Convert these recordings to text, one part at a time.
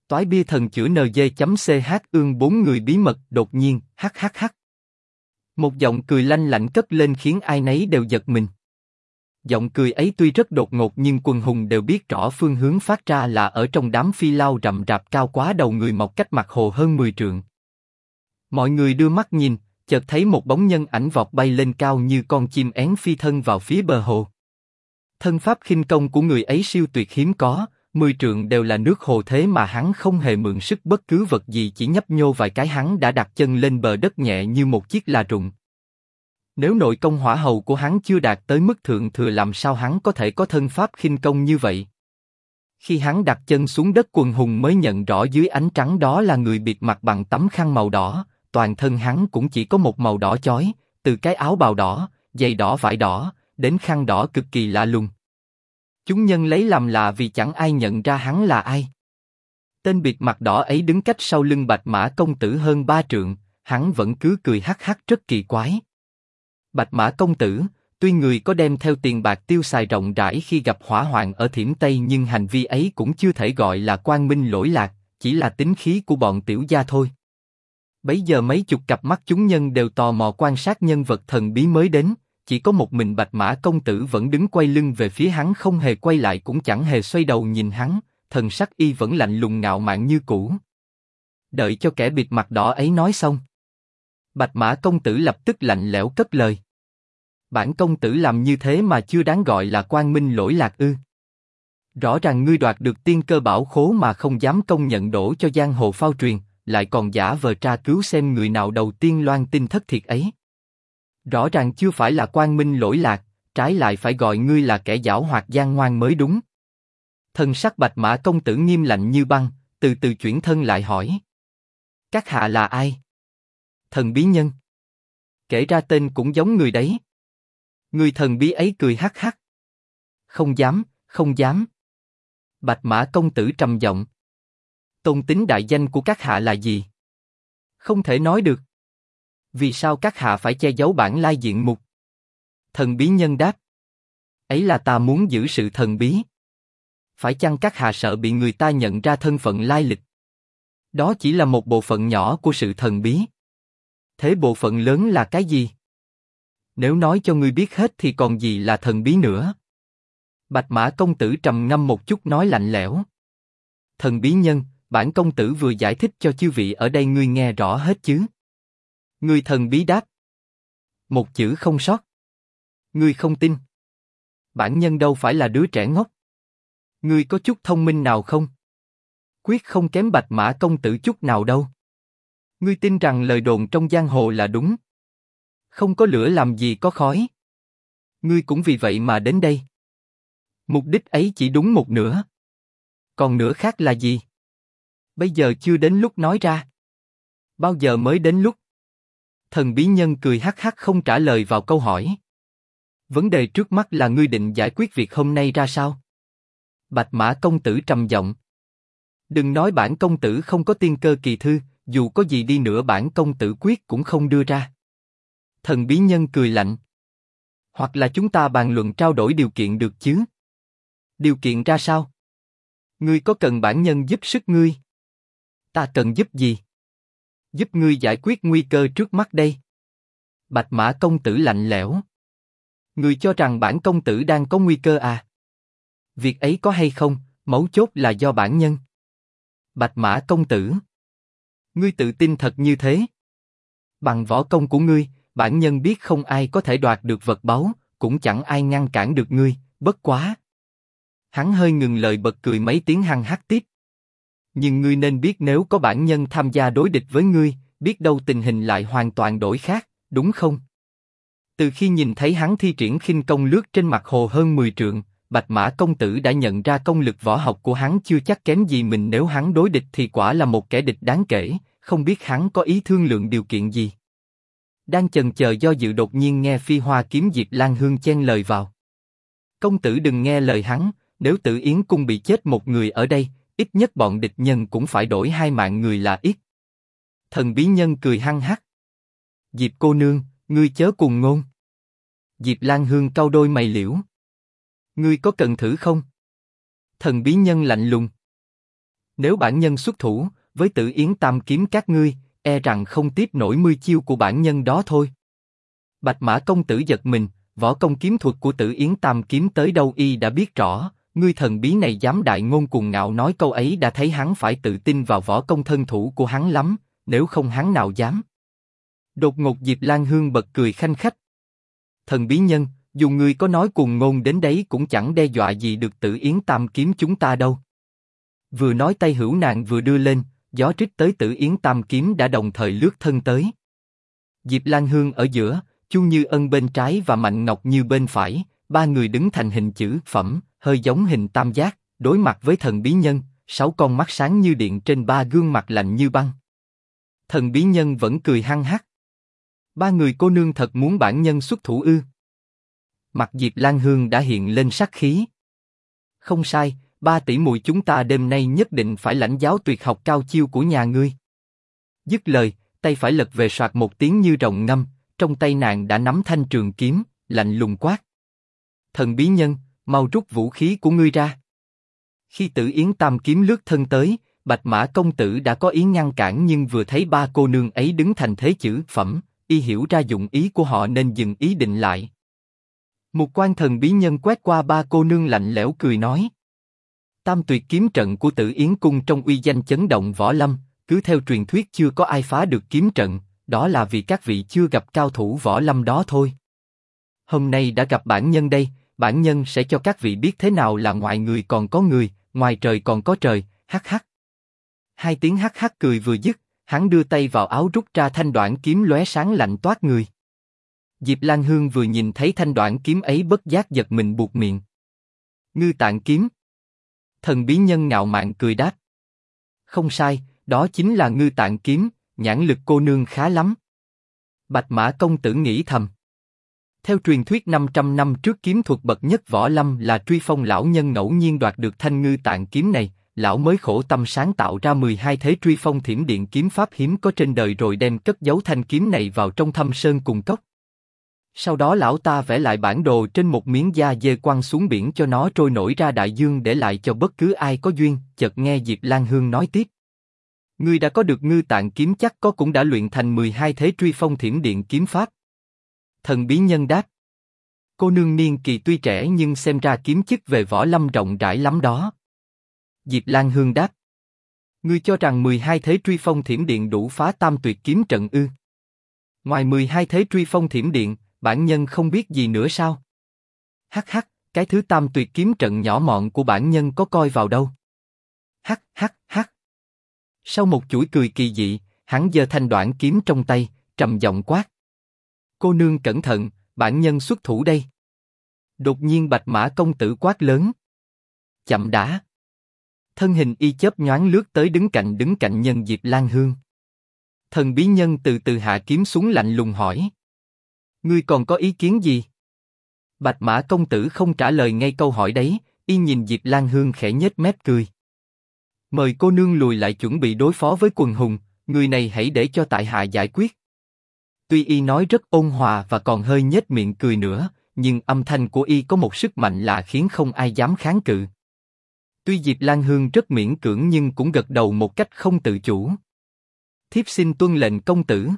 Toái bia thần chữa NG.ch ương 4 người bí mật đột nhiên, hắc. Một giọng cười lanh lảnh cất lên khiến ai nấy đều giật mình. Giọng cười ấy tuy rất đột ngột nhưng quần hùng đều biết rõ phương hướng phát ra là ở trong đám phi lao rậm rạp cao quá đầu người mọc cách mặt hồ hơn 10 trượng. Mọi người đưa mắt nhìn, chợt thấy một bóng nhân ảnh vọt bay lên cao như con chim én phi thân vào phía bờ hồ. Thân pháp khinh công của người ấy siêu tuyệt hiếm có, 10 trượng đều là nước hồ thế mà hắn không hề mượn sức bất cứ vật gì, chỉ nhấp nhô vài cái hắn đã đặt chân lên bờ đất nhẹ như một chiếc là rụng. Nếu nội công hỏa hầu của hắn chưa đạt tới mức thượng thừa làm sao hắn có thể có thân pháp khinh công như vậy? Khi hắn đặt chân xuống đất quần hùng mới nhận rõ dưới ánh trắng đó là người bịt mặt bằng tấm khăn màu đỏ, toàn thân hắn cũng chỉ có một màu đỏ chói, từ cái áo bào đỏ, giày đỏ vải đỏ, đến khăn đỏ cực kỳ lạ lùng. Chúng nhân lấy làm lạ vì chẳng ai nhận ra hắn là ai. Tên bịt mặt đỏ ấy đứng cách sau lưng Bạch Mã công tử hơn 3 trượng, hắn vẫn cứ cười hắc hắc rất kỳ quái. Bạch Mã công tử, tuy người có đem theo tiền bạc tiêu xài rộng rãi khi gặp hỏa hoạn ở Thiểm Tây nhưng hành vi ấy cũng chưa thể gọi là quang minh lỗi lạc, chỉ là tính khí của bọn tiểu gia thôi. Bấy giờ mấy chục cặp mắt chúng nhân đều tò mò quan sát nhân vật thần bí mới đến, chỉ có một mình Bạch Mã công tử vẫn đứng quay lưng về phía hắn không hề quay lại cũng chẳng hề xoay đầu nhìn hắn, thần sắc y vẫn lạnh lùng ngạo mạn như cũ. Đợi cho kẻ bịt mặt đỏ ấy nói xong, Bạch Mã công tử lập tức lạnh lẽo cất lời. Bản công tử làm như thế mà chưa đáng gọi là quang minh lỗi lạc ư? Rõ ràng ngươi đoạt được tiên cơ bảo khố mà không dám công nhận đổ cho giang hồ phao truyền, lại còn giả vờ tra cứu xem người nào đầu tiên loan tin thất thiệt ấy. Rõ ràng chưa phải là quang minh lỗi lạc, trái lại phải gọi ngươi là kẻ giảo hoạt gian ngoan mới đúng. Thân sắc Bạch Mã công tử nghiêm lạnh như băng, từ từ chuyển thân lại hỏi. Các hạ là ai? Thần bí nhân. Kể ra tên cũng giống người đấy. Người thần bí ấy cười hắc hắc. Không dám, không dám. Bạch Mã công tử trầm giọng. Tôn tính đại danh của các hạ là gì? Không thể nói được. Vì sao các hạ phải che giấu bản lai diện mục? Thần bí nhân đáp. Ấy là ta muốn giữ sự thần bí. Phải chăng các hạ sợ bị người ta nhận ra thân phận lai lịch? Đó chỉ là một bộ phận nhỏ của sự thần bí. Thế bộ phận lớn là cái gì? Nếu nói cho ngươi biết hết thì còn gì là thần bí nữa? Bạch Mã công tử trầm ngâm một chút nói lạnh lẽo. Thần bí nhân, bản công tử vừa giải thích cho chư vị ở đây ngươi nghe rõ hết chứ? Ngươi thần bí đáp. Một chữ không sót. Ngươi không tin. Bản nhân đâu phải là đứa trẻ ngốc. Ngươi có chút thông minh nào không? Quyết không kém Bạch Mã công tử chút nào đâu. Ngươi tin rằng lời đồn trong giang hồ là đúng. Không có lửa làm gì có khói. Ngươi cũng vì vậy mà đến đây. Mục đích ấy chỉ đúng một nửa. Còn nửa khác là gì? Bây giờ chưa đến lúc nói ra. Bao giờ mới đến lúc? Thần bí nhân cười hắc hắc không trả lời vào câu hỏi. Vấn đề trước mắt là ngươi định giải quyết việc hôm nay ra sao? Bạch Mã công tử trầm giọng. Đừng nói bản công tử không có tiên cơ kỳ thư, dù có gì đi nữa bản công tử quyết cũng không đưa ra. Thần bí nhân cười lạnh. Hoặc là chúng ta bàn luận trao đổi điều kiện được chứ? Điều kiện ra sao? Ngươi có cần bản nhân giúp sức ngươi? Ta cần giúp gì? Giúp ngươi giải quyết nguy cơ trước mắt đây. Bạch Mã công tử lạnh lẽo. Ngươi cho rằng bản công tử đang có nguy cơ à? Việc ấy có hay không, mấu chốt là do bản nhân. Bạch Mã công tử. Ngươi tự tin thật như thế? Bằng võ công của ngươi, bản nhân biết không ai có thể đoạt được vật báu, cũng chẳng ai ngăn cản được ngươi, bất quá. Hắn hơi ngừng lời bật cười mấy tiếng hăng hắc tiếp. Nhưng ngươi nên biết nếu có bản nhân tham gia đối địch với ngươi, biết đâu tình hình lại hoàn toàn đổi khác, đúng không? Từ khi nhìn thấy hắn thi triển khinh công lướt trên mặt hồ hơn 10 trượng, Bạch Mã công tử đã nhận ra công lực võ học của hắn chưa chắc kém gì mình, nếu hắn đối địch thì quả là một kẻ địch đáng kể, không biết hắn có ý thương lượng điều kiện gì. Đang chần chờ do dự đột nhiên nghe Phi Hoa kiếm Diệp Lan Hương chen lời vào. Công tử đừng nghe lời hắn, nếu Tử Yến cung bị chết một người ở đây, ít nhất bọn địch nhân cũng phải đổi 2 mạng người là ít. Thần bí nhân cười hăng hắc. Diệp cô nương, ngươi chớ cuồng ngôn. Diệp Lan Hương cau đôi mày liễu. Ngươi có cần thử không? Thần bí nhân lạnh lùng. Nếu bản nhân xuất thủ, với Tử Yến Tam kiếm các ngươi, e rằng không tiếp nổi 10 chiêu của bản nhân đó thôi. Bạch Mã công tử giật mình, võ công kiếm thuật của Tử Yến Tam kiếm tới đâu y đã biết rõ, ngươi thần bí này dám đại ngôn cuồng ngạo nói câu ấy đã thấy hắn phải tự tin vào võ công thân thủ của hắn lắm, nếu không hắn nào dám. Đột ngột Diệp Lan Hương bật cười khanh khách. Thần bí nhân, dù ngươi có nói cuồng ngôn đến đấy cũng chẳng đe dọa gì được Tử Yến Tam kiếm chúng ta đâu. Vừa nói tay hữu nàng vừa đưa lên, gió trích tới Tử Yến Tam kiếm đã đồng thời lướt thân tới. Diệp Lan Hương ở giữa, Chu Như Ân bên trái và Mạnh Ngọc Như bên phải, ba người đứng thành hình chữ phẩm, hơi giống hình tam giác, đối mặt với thần bí nhân, 6 con mắt sáng như điện trên ba gương mặt lạnh như băng. Thần bí nhân vẫn cười hăng hắc. Ba người cô nương thật muốn bản nhân xuất thủ ư? Mặt Diệp Lan Hương đã hiện lên sắc khí. Không sai, ba tỷ muội chúng ta đêm nay nhất định phải lãnh giáo tuyệt học cao chiêu của nhà ngươi. Dứt lời, tay phải lật về soạt một tiếng như rồng ngâm, trong tay nàng đã nắm thanh trường kiếm, lạnh lùng quát. Thần bí nhân, mau rút vũ khí của ngươi ra. Khi Tử Yến Tam kiếm lướt thân tới, Bạch Mã công tử đã có ý ngăn cản nhưng vừa thấy ba cô nương ấy đứng thành thế chữ phẩm, y hiểu ra dụng ý của họ nên dừng ý định lại. Một quan thần bí nhân quét qua ba cô nương lạnh lẽo cười nói. Tam tuyệt kiếm trận của Tử Yến cung trong uy danh chấn động võ lâm, cứ theo truyền thuyết chưa có ai phá được kiếm trận, đó là vì các vị chưa gặp cao thủ võ lâm đó thôi. Hôm nay đã gặp bản nhân đây, bản nhân sẽ cho các vị biết thế nào là ngoài người còn có người, ngoài trời còn có trời, hắc hắc. Hai tiếng hắc hắc cười vừa dứt, hắn đưa tay vào áo rút ra thanh đoạn kiếm lóe sáng lạnh toát người. Diệp Lan Hương vừa nhìn thấy thanh đoạn kiếm ấy bất giác giật mình buột miệng. Ngư Tạng kiếm. Thần bí nhân ngạo mạn cười đáp. Không sai, đó chính là Ngư Tạng kiếm, nhãn lực cô nương khá lắm. Bạch Mã công tử nghĩ thầm. Theo truyền thuyết 500 năm trước kiếm thuật bậc nhất võ lâm là Truy Phong lão nhân ngẫu nhiên đoạt được thanh Ngư Tạng kiếm này, lão mới khổ tâm sáng tạo ra 12 thế Truy Phong Thiểm Điện kiếm pháp hiếm có trên đời rồi đem cất giấu thanh kiếm này vào trong Thâm Sơn Cùng Cốc. Sau đó lão ta vẽ lại bản đồ trên một miếng da dê quăng xuống biển cho nó trôi nổi ra đại dương để lại cho bất cứ ai có duyên. Chợt nghe Diệp Lan Hương nói tiếp. Ngươi đã có được Ngư Tạng kiếm chắc có cũng đã luyện thành 12 thế Truy Phong Thiểm Điện kiếm pháp. Thần bí nhân đáp. Cô nương niên kỳ tuy trẻ nhưng xem ra kiếm chức về võ lâm rộng rãi lắm đó. Diệp Lan Hương đáp. Ngươi cho rằng 12 thế Truy Phong Thiểm Điện đủ phá tam tuyệt kiếm trận ư? Ngoài 12 thế Truy Phong Thiểm Điện, bản nhân không biết gì nữa sao? Hắc hắc, cái thứ tam tuyệt kiếm trận nhỏ mọn của bản nhân có coi vào đâu? Hắc hắc hắc. Sau một chuỗi cười kỳ dị, hắn giơ thanh đoạn kiếm trong tay, trầm giọng quát. Cô nương cẩn thận, bản nhân xuất thủ đây. Đột nhiên Bạch Mã công tử quát lớn. Chậm đã. Thân hình y chớp nhoáng lướt tới đứng cạnh nhân Diệp Lan Hương. Thần bí nhân từ từ hạ kiếm xuống lạnh lùng hỏi. Ngươi còn có ý kiến gì? Bạch Mã công tử không trả lời ngay câu hỏi đấy, y nhìn Diệp Lan Hương khẽ nhếch mép cười. Mời cô nương lùi lại chuẩn bị đối phó với quần hùng, người này hãy để cho tại hạ giải quyết. Tuy y nói rất ôn hòa và còn hơi nhếch miệng cười nữa, nhưng âm thanh của y có một sức mạnh lạ khiến không ai dám kháng cự. Tuy Diệp Lan Hương rất miễn cưỡng nhưng cũng gật đầu một cách không tự chủ. Thiếp xin tuân lệnh công tử.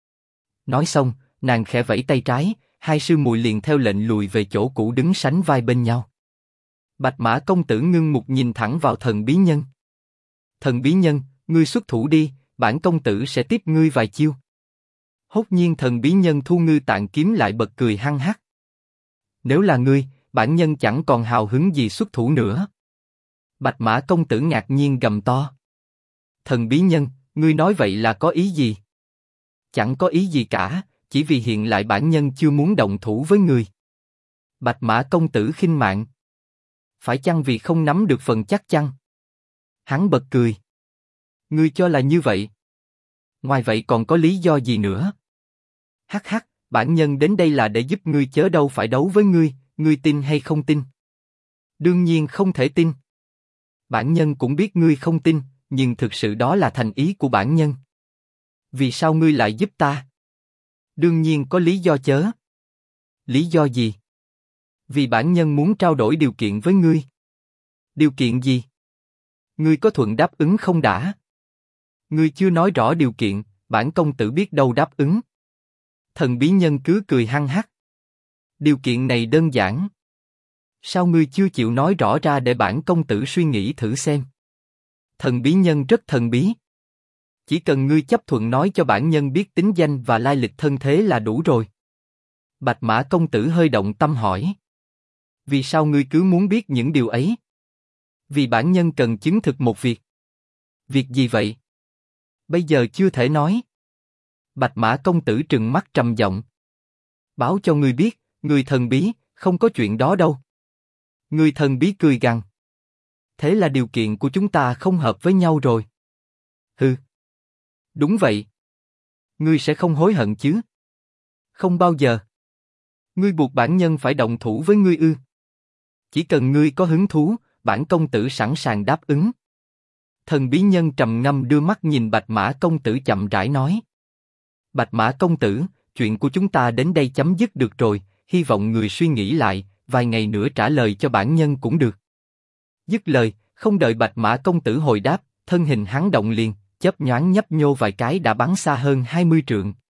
Nói xong, nàng khẽ vẫy tay trái, hai sư muội liền theo lệnh lùi về chỗ cũ đứng sánh vai bên nhau. Bạch Mã công tử ngưng mục nhìn thẳng vào thần bí nhân. Thần bí nhân, ngươi xuất thủ đi, bản công tử sẽ tiếp ngươi vài chiêu. Hốt nhiên thần bí nhân thu Ngư Tạng kiếm lại bật cười hăng hắc. Nếu là ngươi, bản nhân chẳng còn hào hứng gì xuất thủ nữa. Bạch Mã công tử ngạc nhiên gầm to. Thần bí nhân, ngươi nói vậy là có ý gì? Chẳng có ý gì cả, chỉ vì hiện lại bản nhân chưa muốn động thủ với người. Bạch Mã công tử khinh mạn. Phải chăng vì không nắm được phần chắc chắn? Hắn bật cười. Ngươi cho là như vậy? Ngoài vậy còn có lý do gì nữa? Hắc hắc, bản nhân đến đây là để giúp ngươi chớ đâu phải đấu với ngươi, ngươi tin hay không tin? Đương nhiên không thể tin. Bản nhân cũng biết ngươi không tin, nhưng thực sự đó là thành ý của bản nhân. Vì sao ngươi lại giúp ta? Đương nhiên có lý do chớ. Lý do gì? Vì bản nhân muốn trao đổi điều kiện với ngươi. Điều kiện gì? Ngươi có thuận đáp ứng không đã? Ngươi chưa nói rõ điều kiện, bản công tử biết đâu đáp ứng. Thần bí nhân cứ cười hăng hắc. Điều kiện này đơn giản. Sao ngươi chưa chịu nói rõ ra để bản công tử suy nghĩ thử xem? Thần bí nhân rất thần bí. Chỉ cần ngươi chấp thuận nói cho bản nhân biết tính danh và lai lịch thân thế là đủ rồi. Bạch Mã công tử hơi động tâm hỏi. Vì sao ngươi cứ muốn biết những điều ấy? Vì bản nhân cần chứng thực một việc. Việc gì vậy? Bây giờ chưa thể nói. Bạch Mã công tử trừng mắt trầm giọng. Báo cho ngươi biết, người thần bí, không có chuyện đó đâu. Người thần bí cười gằn. Thế là điều kiện của chúng ta không hợp với nhau rồi. Hừ. Đúng vậy. Ngươi sẽ không hối hận chứ? Không bao giờ. Ngươi buộc bản nhân phải động thủ với ngươi ư? Chỉ cần ngươi có hứng thú, bản công tử sẵn sàng đáp ứng. Thần bí nhân trầm ngâm đưa mắt nhìn Bạch Mã công tử chậm rãi nói. Bạch Mã công tử, chuyện của chúng ta đến đây chấm dứt được rồi, hy vọng người suy nghĩ lại, vài ngày nữa trả lời cho bản nhân cũng được. Dứt lời, không đợi Bạch Mã công tử hồi đáp, thân hình hắn động liền, chớp nhoáng nhấp nhô vài cái đã bắn xa hơn 20 trượng.